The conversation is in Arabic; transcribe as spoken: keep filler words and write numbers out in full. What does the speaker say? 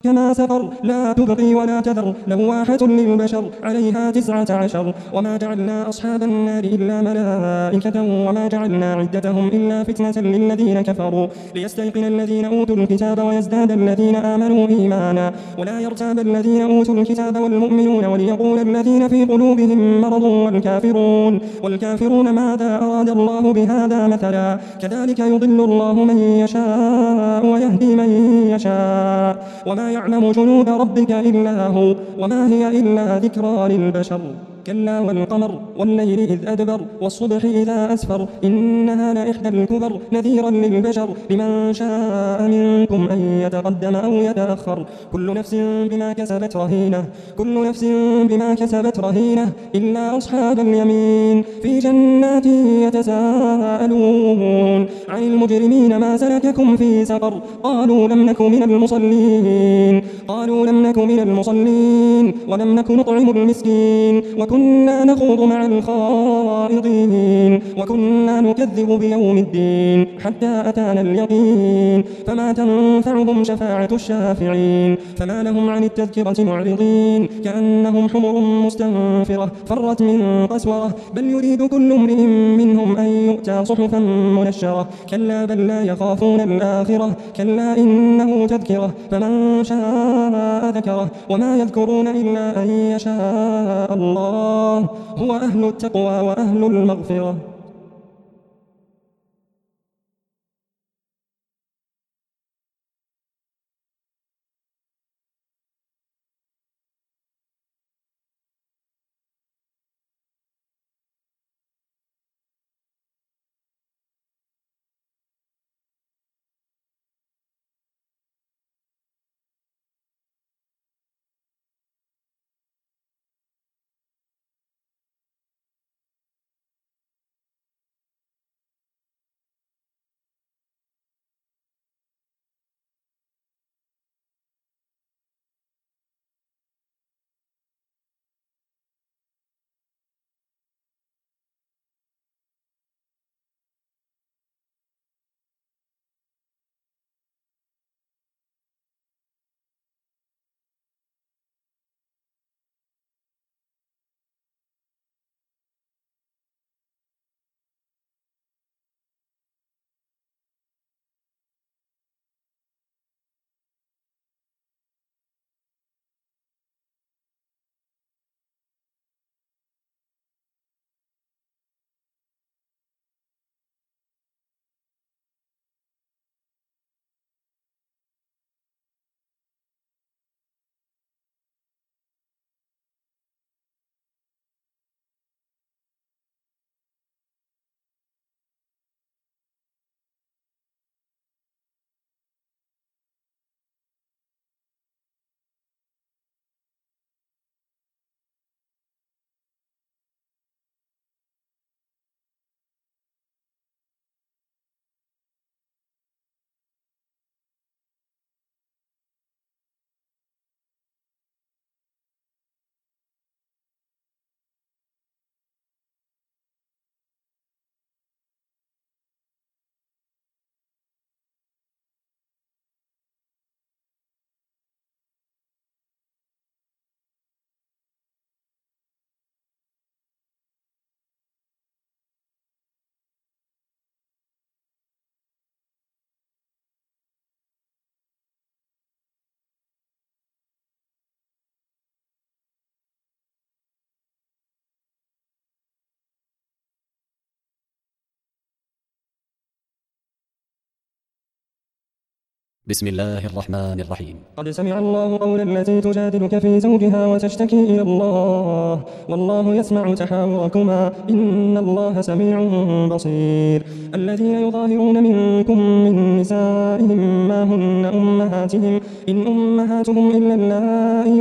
كما سقر لا تبقي ولا تذر لواحة للبشر عليها تسعة عشر وما جعلنا أصحاب النار إلا ملائكة وما جعلنا عدتهم إلا فتنة للذين كفروا ليستيقن الذين أوتوا الكتاب ويزداد الذين آمنوا إيمانا ولا يرتاب الذين أوتوا الكتاب والمؤمنون وليقول الذين في قلوبهم مرض والكافرون والكافرون ماذا أراد الله بهذا مثلا كذلك يضل الله من يشاء ويهدي من يشاء وما يعلم جنود ربك إلا هو وما هي إلا ذكرى للبشر كلا والقمر والليل إذ أدبر والصبح إذا أسفر إنها لإحدى الكبر نذيرا للبشر لمن شاء منكم أن يتقدم أو يتأخر كل نفس بما كسبت رهينة كل نفس بما كسبت رهينة إلا أصحاب اليمين في جنات يتساءلون عن المجرمين ما سلككم في سقر قالوا لم نك من المصلين قالوا لم نك من المصلين ولم نك نطعم المسكين وكنا نخوض مع الخائضين وكنا نكذب بيوم الدين حتى أتانا اليقين فما تنفعهم شفاعة الشافعين فما لهم عن التذكرة معرضين كأنهم حمر مستنفرة فرت من قسورة بل يريد كل امرئ منهم أن يؤتى صحفا منشرة كلا بل لا يخافون الآخرة كلا إنه تذكرة فمن شاء ذكره وما يذكرون إلا أن يشاء الله هو أهل التقوى وأهل المغفرة بسم الله الرحمن الرحيم. قد سمع الله قول التي تجادلك في زوجها وتشتكي إلى الله والله يسمع تحاوركما إن الله سميع بصير. الذين يظاهرون منكم من نسائهم ما هن أمهاتهم إن أمهاتهم إلا اللائي